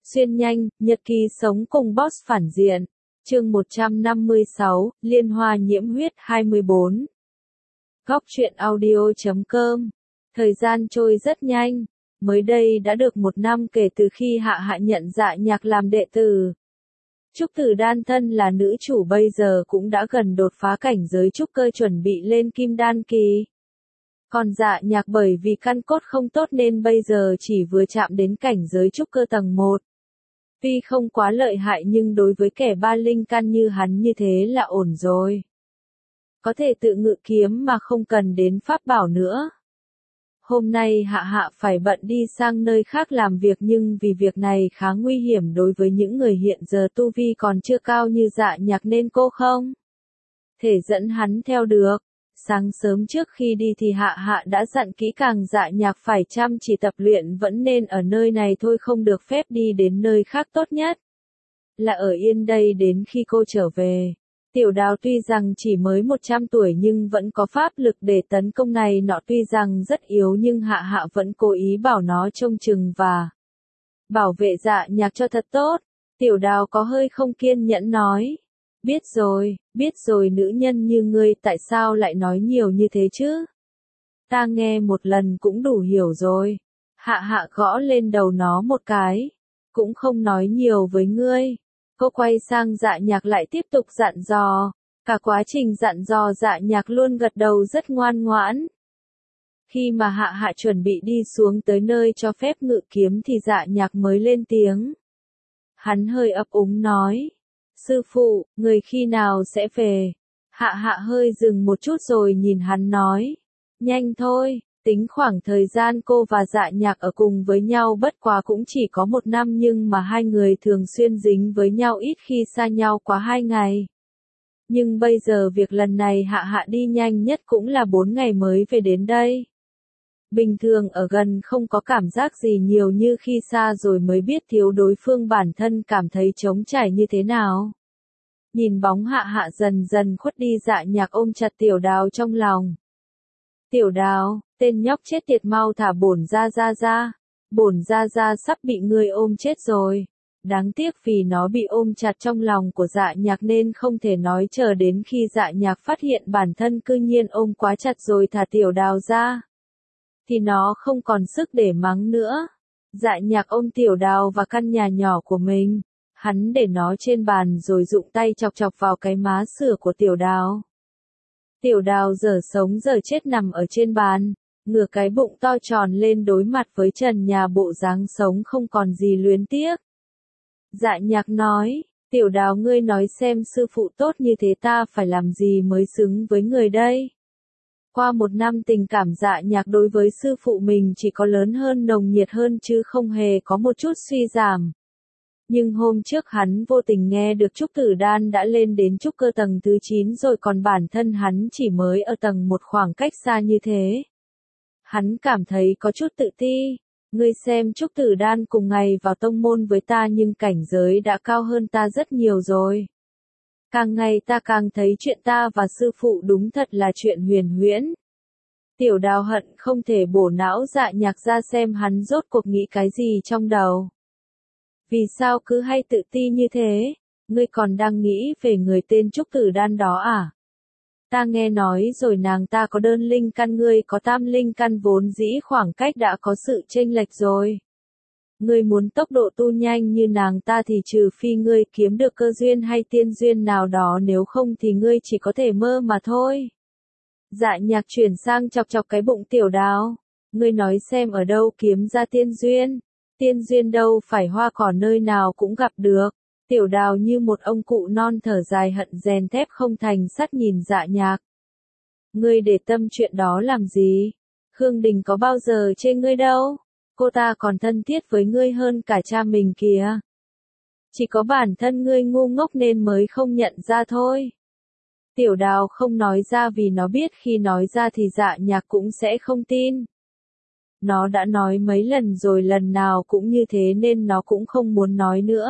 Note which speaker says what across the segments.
Speaker 1: Xuyên nhanh, nhật ký sống cùng boss phản diện. Chương 156, Liên hoa nhiễm huyết 24. Góc truyện audio.com. Thời gian trôi rất nhanh. Mới đây đã được 1 năm kể từ khi Hạ Hạ nhận Dạ Nhạc làm đệ tử. Trúc Tử Đan thân là nữ chủ bây giờ cũng đã gần đột phá cảnh giới trúc cơ chuẩn bị lên kim đan kỳ. Còn Dạ Nhạc bởi vì căn cốt không tốt nên bây giờ chỉ vừa chạm đến cảnh giới trúc cơ tầng 1. Tuy không quá lợi hại nhưng đối với kẻ ba linh căn như hắn như thế là ổn rồi. Có thể tự ngự kiếm mà không cần đến pháp bảo nữa. Hôm nay Hạ Hạ phải bận đi sang nơi khác làm việc nhưng vì việc này khá nguy hiểm đối với những người hiện giờ tu vi còn chưa cao như Dạ Nhạc nên cô không thể dẫn hắn theo được. Sáng sớm trước khi đi thì Hạ Hạ đã dặn kỹ càng Dạ Nhạc phải chăm chỉ tập luyện vẫn nên ở nơi này thôi không được phép đi đến nơi khác tốt nhất là ở yên đây đến khi cô trở về. Tiểu Đào tuy rằng chỉ mới 100 tuổi nhưng vẫn có pháp lực để tấn công này nọ tuy rằng rất yếu nhưng Hạ Hạ vẫn cố ý bảo nó trông chừng và bảo vệ Dạ Nhạc cho thật tốt. Tiểu Đào có hơi không kiên nhẫn nói. Biết rồi nữ nhân như ngươi tại sao lại nói nhiều như thế chứ? Ta nghe một lần cũng đủ hiểu rồi. Hạ Hạ gõ lên đầu nó một cái. Cũng không nói nhiều với ngươi. Cô quay sang Dạ Nhạc lại tiếp tục dặn dò. Cả quá trình dặn dò Dạ Nhạc luôn gật đầu rất ngoan ngoãn. Khi mà Hạ Hạ chuẩn bị đi xuống tới nơi cho phép ngự kiếm thì Dạ Nhạc mới lên tiếng. Hắn hơi ấp úng nói. Sư phụ, người khi nào sẽ về? Hạ Hạ hơi dừng một chút rồi nhìn hắn nói. Nhanh thôi, tính khoảng thời gian cô và Dạ Nhạc ở cùng với nhau bất quá cũng chỉ có 1 năm nhưng mà hai người thường xuyên dính với nhau ít khi xa nhau quá 2 ngày. Nhưng bây giờ việc lần này Hạ Hạ đi nhanh nhất cũng là 4 ngày mới về đến đây. Bình thường ở gần không có cảm giác gì nhiều như khi xa rồi mới biết thiếu đối phương bản thân cảm thấy trống trải như thế nào. Nhìn bóng Hạ Hạ dần dần khuất đi Dạ Nhạc ôm chặt Tiểu Đào trong lòng. Tiểu Đào, tên nhóc chết tiệt mau thả bổn ra. Bổn ra sắp bị ngươi ôm chết rồi. Đáng tiếc vì nó bị ôm chặt trong lòng của Dạ Nhạc nên không thể nói chờ đến khi Dạ Nhạc phát hiện bản thân cư nhiên ôm quá chặt rồi thả Tiểu Đào ra. Thì nó không còn sức để mắng nữa. Dạ Nhạc ôm Tiểu Đào và căn nhà nhỏ của mình. Hắn để nó trên bàn rồi dụng tay chọc chọc vào cái má sữa của Tiểu Đào. Tiểu Đào dở sống dở chết nằm ở trên bàn, ngửa cái bụng to tròn lên đối mặt với trần nhà bộ dáng sống không còn gì luyến tiếc. Dạ Nhạc nói, Tiểu Đào ngươi nói xem sư phụ tốt như thế ta phải làm gì mới xứng với người đây. Qua 1 năm tình cảm Dạ Nhạc đối với sư phụ mình chỉ có lớn hơn nồng nhiệt hơn chứ không hề có một chút suy giảm. Nhưng hôm trước hắn vô tình nghe được Trúc Tử Đan đã lên đến trúc cơ tầng thứ 9 rồi còn bản thân hắn chỉ mới ở tầng 1 khoảng cách xa như thế. Hắn cảm thấy có chút tự ti. Ngươi xem Trúc Tử Đan cùng ngày vào tông môn với ta nhưng cảnh giới đã cao hơn ta rất nhiều rồi. Càng ngày ta càng thấy chuyện ta và sư phụ đúng thật là chuyện huyền huyễn. Tiểu Đào hận không thể bổ não Dạ Nhạc ra xem hắn rốt cuộc nghĩ cái gì trong đầu. Vì sao cứ hay tự ti như thế? Ngươi còn đang nghĩ về người tên Trúc Tử Đan đó à? Ta nghe nói rồi nàng ta có đơn linh căn ngươi có tam linh căn vốn dĩ khoảng cách đã có sự chênh lệch rồi. Ngươi muốn tốc độ tu nhanh như nàng ta thì trừ phi ngươi kiếm được cơ duyên hay tiên duyên nào đó nếu không thì ngươi chỉ có thể mơ mà thôi. Dạ Nhạc chuyển sang chọc chọc cái bụng Tiểu Đào. Ngươi nói xem ở đâu kiếm ra tiên duyên. Tiên duyên đâu phải hoa cỏ nơi nào cũng gặp được. Tiểu Đào như một ông cụ non thở dài hận rèn thép không thành sắt nhìn Dạ Nhạc. Ngươi để tâm chuyện đó làm gì? Khương Đình có bao giờ chê ngươi đâu. Cô ta còn thân thiết với ngươi hơn cả cha mình kìa. Chỉ có bản thân ngươi ngu ngốc nên mới không nhận ra thôi. Tiểu Đào không nói ra vì nó biết khi nói ra thì Dạ Nhạc cũng sẽ không tin. Nó đã nói mấy lần rồi lần nào cũng như thế nên nó cũng không muốn nói nữa.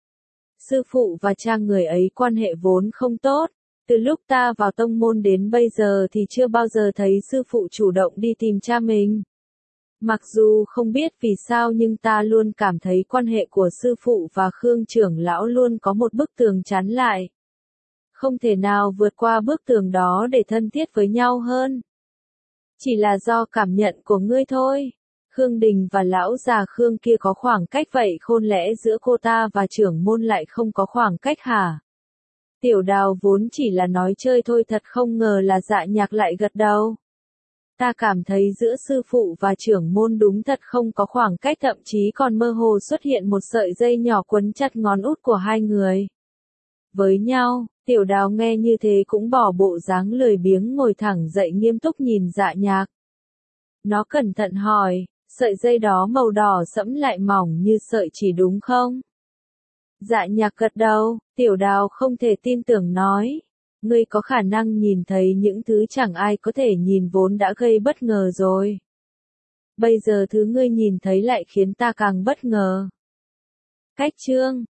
Speaker 1: Sư phụ và cha người ấy quan hệ vốn không tốt. Từ lúc ta vào tông môn đến bây giờ thì chưa bao giờ thấy sư phụ chủ động đi tìm cha mình. Mặc dù không biết vì sao nhưng ta luôn cảm thấy quan hệ của sư phụ và Khương trưởng lão luôn có một bức tường chắn lại. Không thể nào vượt qua bức tường đó để thân thiết với nhau hơn. Chỉ là do cảm nhận của ngươi thôi. Khương Đình và lão già Khương kia có khoảng cách vậy khôn lẽ giữa cô ta và trưởng môn lại không có khoảng cách hả? Tiểu Đào vốn chỉ là nói chơi thôi, thật không ngờ là Dạ Nhạc lại gật đầu. Ta cảm thấy giữa sư phụ và trưởng môn đúng thật không có khoảng cách, thậm chí còn mơ hồ xuất hiện một sợi dây nhỏ quấn chặt ngón út của hai người. Với nhau, Tiểu Đào nghe như thế cũng bỏ bộ dáng lười biếng ngồi thẳng dậy nghiêm túc nhìn Dạ Nhạc. Nó cẩn thận hỏi, sợi dây đó màu đỏ sẫm lại mỏng như sợi chỉ đúng không? Dạ Nhạc gật đầu, Tiểu Đào không thể tin tưởng nói. Ngươi có khả năng nhìn thấy những thứ chẳng ai có thể nhìn vốn đã gây bất ngờ rồi. Bây giờ thứ ngươi nhìn thấy lại khiến ta càng bất ngờ. Cách chương